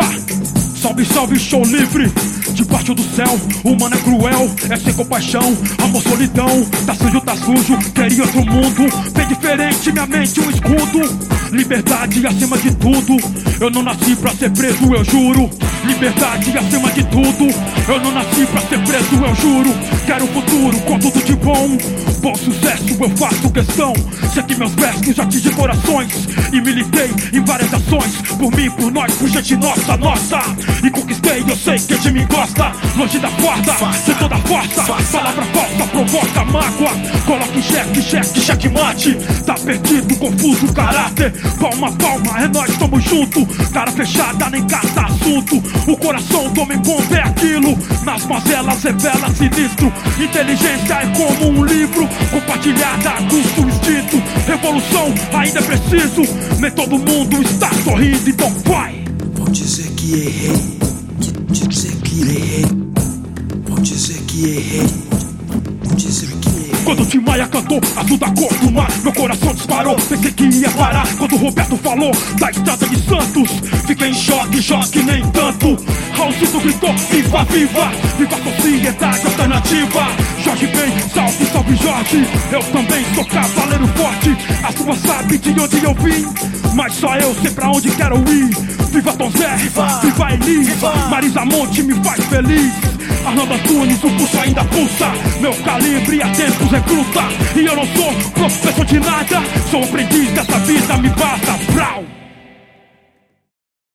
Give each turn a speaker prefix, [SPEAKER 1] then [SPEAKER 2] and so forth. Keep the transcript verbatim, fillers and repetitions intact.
[SPEAKER 1] viva! Salve, salve, show livre! Debaixo do céu, o mano é cruel, é sem compaixão, amor, solidão. Tá sujo, tá sujo, queria outro mundo bem diferente, minha mente um escudo. Liberdade acima de tudo, eu não nasci pra ser preso, eu juro. Liberdade acima de tudo, eu não nasci pra ser preso, eu juro. Quero o futuro com tudo de bom, bom sucesso eu faço questão. Sei que meus versos atingem corações e militei em várias ações, por mim, por nós, por gente nossa, nossa. E conquistei, eu sei que de mim gosta, longe da porta, de toda força. Palavra falsa provoca mágoa, coloca em xeque, xeque, xeque mate. Tá perdido, confuso, caráter. Palma, palma, é nós, tamo junto. Cara fechada, nem caça assunto. O coração do homem bomba é aquilo, nas mazelas revela sinistro. Inteligência é como um livro, compartilhada, custo instinto. Revolução ainda é preciso, nem todo mundo está sorrindo, então vai.
[SPEAKER 2] Vão dizer que errei, dizer que errei, vão dizer que errei, vão dizer que errei.
[SPEAKER 1] Quando o Tim Maia cantou Azul da Cor do Mar, meu coração disparou, pensei que ia parar. Quando o Roberto falou da estrada de Santos, fiquei em choque, choque nem tanto. Raulzito gritou, viva, viva, viva a sociedade alternativa. Jorge Ben, salve, salve Jorge, eu também sou cavaleiro forte. A sua sabe de onde eu vim, mas só eu sei pra onde quero ir. Viva Tom Zé, viva, viva Elis, viva. Marisa Monte me faz feliz. Arnaldo Antunes, o pulso ainda pulsa. Meu calibre há tempos recruta. E eu não sou professor de nada, sou aprendiz dessa vida, me basta, brau.